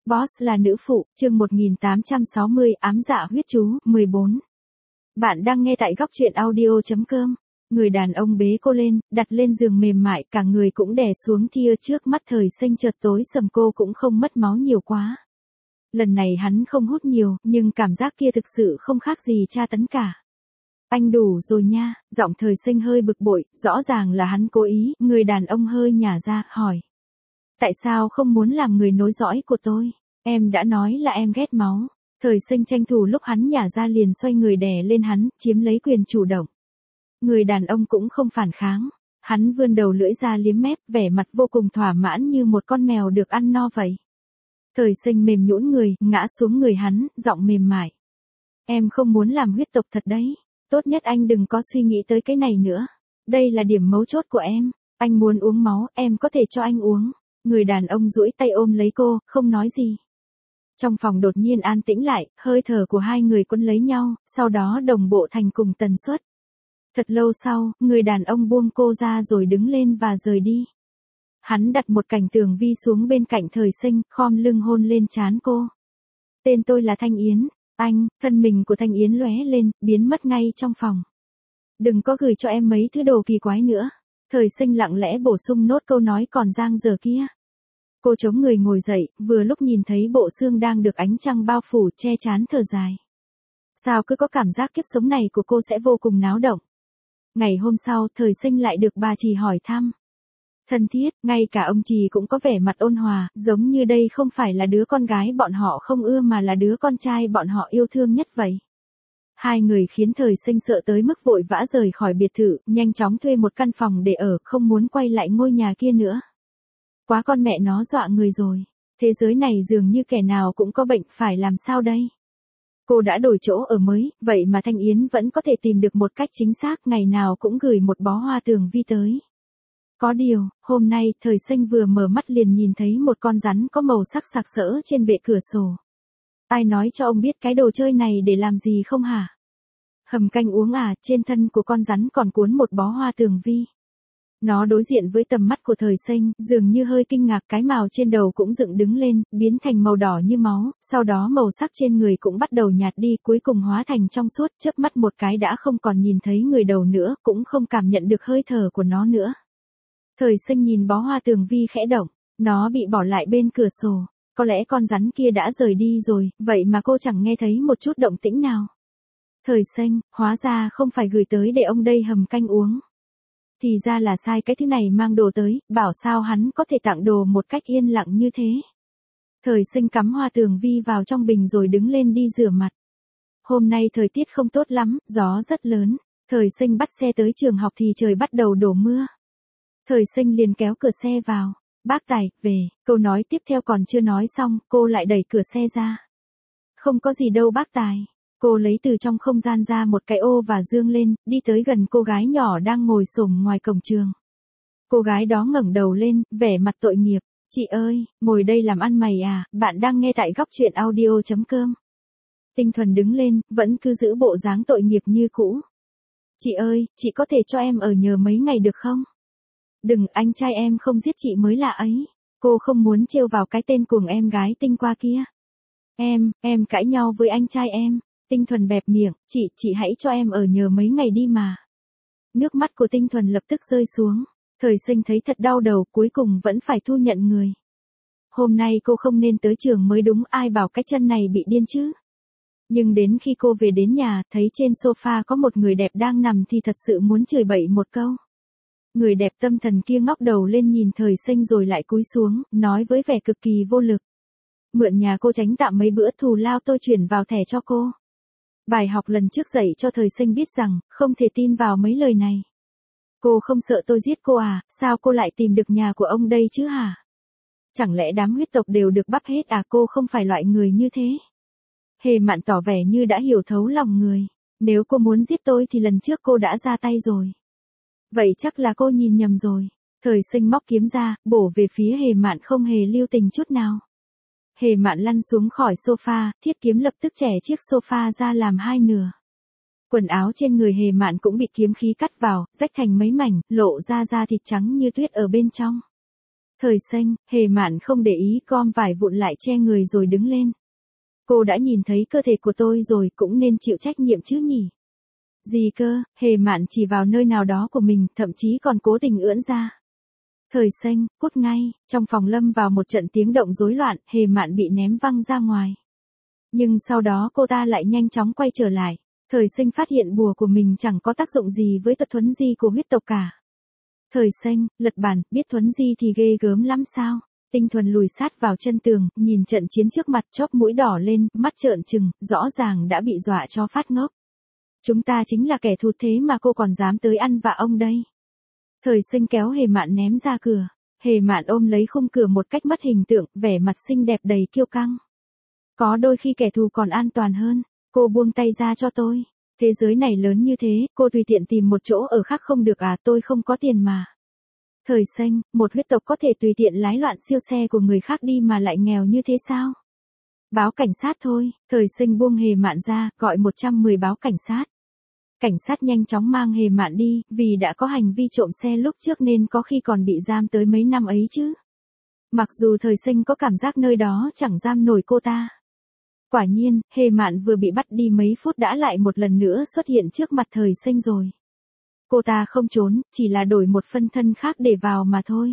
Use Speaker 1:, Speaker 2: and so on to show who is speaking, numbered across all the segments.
Speaker 1: Boss là nữ phụ, chương 1860, ám dạ huyết chú, 14. Bạn đang nghe tại góc truyện audio.com. Người đàn ông bế cô lên, đặt lên giường mềm mại, cả người cũng đè xuống thia trước mắt thời sinh chợt tối sầm, cô cũng không mất máu nhiều quá. Lần này hắn không hút nhiều, nhưng cảm giác kia thực sự không khác gì tra tấn cả. Anh đủ rồi nha, giọng thời sinh hơi bực bội, rõ ràng là hắn cố ý, người đàn ông hơi nhả ra, hỏi. Tại sao không muốn làm người nối dõi của tôi? Em đã nói là em ghét máu. Thời sinh tranh thủ lúc hắn nhả ra liền xoay người đè lên hắn, chiếm lấy quyền chủ động. Người đàn ông cũng không phản kháng. Hắn vươn đầu lưỡi ra liếm mép, vẻ mặt vô cùng thỏa mãn như một con mèo được ăn no vậy. Thời sinh mềm nhũn người, ngã xuống người hắn, giọng mềm mại. Em không muốn làm huyết tộc thật đấy. Tốt nhất anh đừng có suy nghĩ tới cái này nữa. Đây là điểm mấu chốt của em. Anh muốn uống máu, em có thể cho anh uống. Người đàn ông duỗi tay ôm lấy cô, không nói gì. Trong phòng đột nhiên an tĩnh lại, hơi thở của hai người quấn lấy nhau, sau đó đồng bộ thành cùng tần suất. Thật lâu sau, người đàn ông buông cô ra rồi đứng lên và rời đi. Hắn đặt một cảnh tường vi xuống bên cạnh thời sinh, khom lưng hôn lên trán cô. Tên tôi là Thanh Yến. Anh, thân mình của Thanh Yến lóe lên, biến mất ngay trong phòng. Đừng có gửi cho em mấy thứ đồ kỳ quái nữa. Thời sinh lặng lẽ bổ sung nốt câu nói còn dang dở kia. Cô chống người ngồi dậy, vừa lúc nhìn thấy bộ xương đang được ánh trăng bao phủ, che chán thở dài. Sao cứ có cảm giác kiếp sống này của cô sẽ vô cùng náo động. Ngày hôm sau, thời sinh lại được bà Trì hỏi thăm. Thân thiết, ngay cả ông Trì cũng có vẻ mặt ôn hòa, giống như đây không phải là đứa con gái bọn họ không ưa mà là đứa con trai bọn họ yêu thương nhất vậy. Hai người khiến thời sinh sợ tới mức vội vã rời khỏi biệt thự, nhanh chóng thuê một căn phòng để ở, không muốn quay lại ngôi nhà kia nữa. Quá con mẹ nó dọa người rồi. Thế giới này dường như kẻ nào cũng có bệnh, phải làm sao đây? Cô đã đổi chỗ ở mới, vậy mà Thanh Yến vẫn có thể tìm được một cách chính xác, ngày nào cũng gửi một bó hoa tường vi tới. Có điều, hôm nay, thời sinh vừa mở mắt liền nhìn thấy một con rắn có màu sắc sặc sỡ trên bệ cửa sổ. Ai nói cho ông biết cái đồ chơi này để làm gì không hả? Hầm canh uống à, trên thân của con rắn còn cuốn một bó hoa tường vi. Nó đối diện với tầm mắt của thời sinh, dường như hơi kinh ngạc, cái mào trên đầu cũng dựng đứng lên, biến thành màu đỏ như máu, sau đó màu sắc trên người cũng bắt đầu nhạt đi, cuối cùng hóa thành trong suốt, chớp mắt một cái đã không còn nhìn thấy người đầu nữa, cũng không cảm nhận được hơi thở của nó nữa. Thời sinh nhìn bó hoa tường vi khẽ động, nó bị bỏ lại bên cửa sổ, có lẽ con rắn kia đã rời đi rồi, vậy mà cô chẳng nghe thấy một chút động tĩnh nào. Thời sinh, hóa ra không phải gửi tới để ông đây hầm canh uống. Thì ra là sai, cái thứ này mang đồ tới, bảo sao hắn có thể tặng đồ một cách yên lặng như thế. Thời sinh cắm hoa tường vi vào trong bình rồi đứng lên đi rửa mặt. Hôm nay thời tiết không tốt lắm, gió rất lớn. Thời sinh bắt xe tới trường học thì trời bắt đầu đổ mưa. Thời sinh liền kéo cửa xe vào. Bác Tài, về, câu nói tiếp theo còn chưa nói xong, cô lại đẩy cửa xe ra. Không có gì đâu bác Tài. Cô lấy từ trong không gian ra một cái ô và dương lên, đi tới gần cô gái nhỏ đang ngồi xổm ngoài cổng trường. Cô gái đó ngẩng đầu lên, vẻ mặt tội nghiệp. Chị ơi, ngồi đây làm ăn mày à, bạn đang nghe tại góc truyện audio.com. Tinh Thuần đứng lên, vẫn cứ giữ bộ dáng tội nghiệp như cũ. Chị ơi, chị có thể cho em ở nhờ mấy ngày được không? Đừng, anh trai em không giết chị mới lạ ấy. Cô không muốn trêu vào cái tên cùng em gái Tinh qua kia. Em cãi nhau với anh trai em. Tinh Thuần bẹp miệng, chị hãy cho em ở nhờ mấy ngày đi mà. Nước mắt của Tinh Thuần lập tức rơi xuống. Thời sinh thấy thật đau đầu, cuối cùng vẫn phải thu nhận người. Hôm nay cô không nên tới trường mới đúng, ai bảo cái chân này bị điên chứ. Nhưng đến khi cô về đến nhà, thấy trên sofa có một người đẹp đang nằm thì thật sự muốn chửi bậy một câu. Người đẹp tâm thần kia ngóc đầu lên nhìn thời sinh rồi lại cúi xuống, nói với vẻ cực kỳ vô lực. Mượn nhà cô tránh tạm mấy bữa, thù lao tôi chuyển vào thẻ cho cô. Bài học lần trước dạy cho thời sinh biết rằng, không thể tin vào mấy lời này. Cô không sợ tôi giết cô à, sao cô lại tìm được nhà của ông đây chứ hả? Chẳng lẽ đám huyết tộc đều được bắp hết à, cô không phải loại người như thế. Hề Mạn tỏ vẻ như đã hiểu thấu lòng người. Nếu cô muốn giết tôi thì lần trước cô đã ra tay rồi. Vậy chắc là cô nhìn nhầm rồi. Thời sinh móc kiếm ra, bổ về phía Hề Mạn không hề lưu tình chút nào. Hề Mạn lăn xuống khỏi sofa, thiết kiếm lập tức chẻ chiếc sofa ra làm hai nửa. Quần áo trên người Hề Mạn cũng bị kiếm khí cắt vào, rách thành mấy mảnh, lộ ra da thịt trắng như tuyết ở bên trong. Thời xanh, Hề Mạn không để ý gom vải vụn lại che người rồi đứng lên. Cô đã nhìn thấy cơ thể của tôi rồi cũng nên chịu trách nhiệm chứ nhỉ? Gì cơ, Hề Mạn chỉ vào nơi nào đó của mình, thậm chí còn cố tình ưỡn ra. Thời xanh, cút ngay, trong phòng lâm vào một trận tiếng động rối loạn, Hề Mạn bị ném văng ra ngoài. Nhưng sau đó cô ta lại nhanh chóng quay trở lại. Thời sinh phát hiện bùa của mình chẳng có tác dụng gì với thuật thuấn di của huyết tộc cả. Thời xanh, lật bàn, biết thuấn di thì ghê gớm lắm sao? Tinh Thuần lùi sát vào chân tường, nhìn trận chiến trước mặt chóp mũi đỏ lên, mắt trợn trừng, rõ ràng đã bị dọa cho phát ngốc. Chúng ta chính là kẻ thù thế mà cô còn dám tới ăn vạ ông đây. Thời sinh kéo Hề Mạn ném ra cửa. Hề Mạn ôm lấy khung cửa một cách mất hình tượng, vẻ mặt xinh đẹp đầy kiêu căng. Có đôi khi kẻ thù còn an toàn hơn. Cô buông tay ra cho tôi. Thế giới này lớn như thế, cô tùy tiện tìm một chỗ ở khác không được à, tôi không có tiền mà. Thời xanh, một huyết tộc có thể tùy tiện lái loạn siêu xe của người khác đi mà lại nghèo như thế sao? Báo cảnh sát thôi, thời sinh buông Hề Mạn ra, gọi 110 báo cảnh sát. Cảnh sát nhanh chóng mang Hề Mạn đi, vì đã có hành vi trộm xe lúc trước nên có khi còn bị giam tới mấy năm ấy chứ. Mặc dù thời sinh có cảm giác nơi đó chẳng giam nổi cô ta. Quả nhiên, Hề Mạn vừa bị bắt đi mấy phút đã lại một lần nữa xuất hiện trước mặt thời sinh rồi. Cô ta không trốn, chỉ là đổi một phân thân khác để vào mà thôi.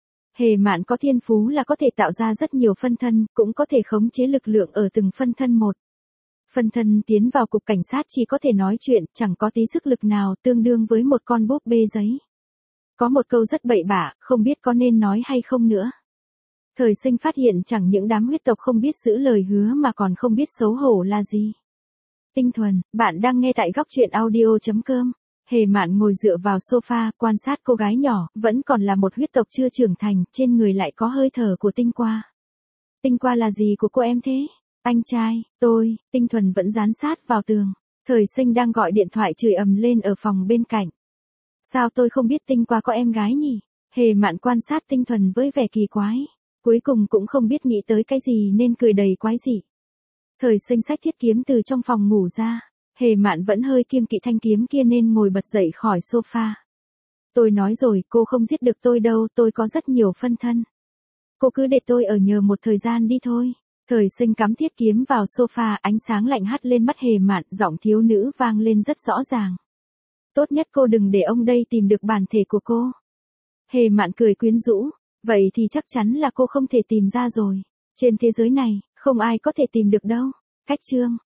Speaker 1: Hề Mạn có thiên phú là có thể tạo ra rất nhiều phân thân, cũng có thể khống chế lực lượng ở từng phân thân một. Phân thân tiến vào cục cảnh sát chỉ có thể nói chuyện, chẳng có tí sức lực nào, tương đương với một con búp bê giấy. Có một câu rất bậy bạ, không biết có nên nói hay không nữa. Thời sinh phát hiện chẳng những đám huyết tộc không biết giữ lời hứa mà còn không biết xấu hổ là gì. Tinh Thuần, bạn đang nghe tại góc truyện audio.com. Hề Mạn ngồi dựa vào sofa, quan sát cô gái nhỏ, vẫn còn là một huyết tộc chưa trưởng thành, trên người lại có hơi thở của tinh qua. Tinh qua là gì của cô em thế? Anh trai, tôi, Tinh Thuần vẫn dán sát vào tường. Thời sinh đang gọi điện thoại chửi ầm lên ở phòng bên cạnh. Sao tôi không biết tinh qua có em gái nhỉ? Hề Mạn quan sát Tinh Thuần với vẻ kỳ quái. Cuối cùng cũng không biết nghĩ tới cái gì nên cười đầy quái dị. Thời sinh xách thiết kiếm từ trong phòng ngủ ra. Hề Mạn vẫn hơi kiêng kỵ thanh kiếm kia nên ngồi bật dậy khỏi sofa. Tôi nói rồi, cô không giết được tôi đâu, tôi có rất nhiều phân thân. Cô cứ để tôi ở nhờ một thời gian đi thôi. Thời sinh cắm thiết kiếm vào sofa, ánh sáng lạnh hắt lên mắt Hề Mạn, giọng thiếu nữ vang lên rất rõ ràng. Tốt nhất cô đừng để ông đây tìm được bản thể của cô. Hề Mạn cười quyến rũ. Vậy thì chắc chắn là cô không thể tìm ra rồi. Trên thế giới này, không ai có thể tìm được đâu. Cách chương.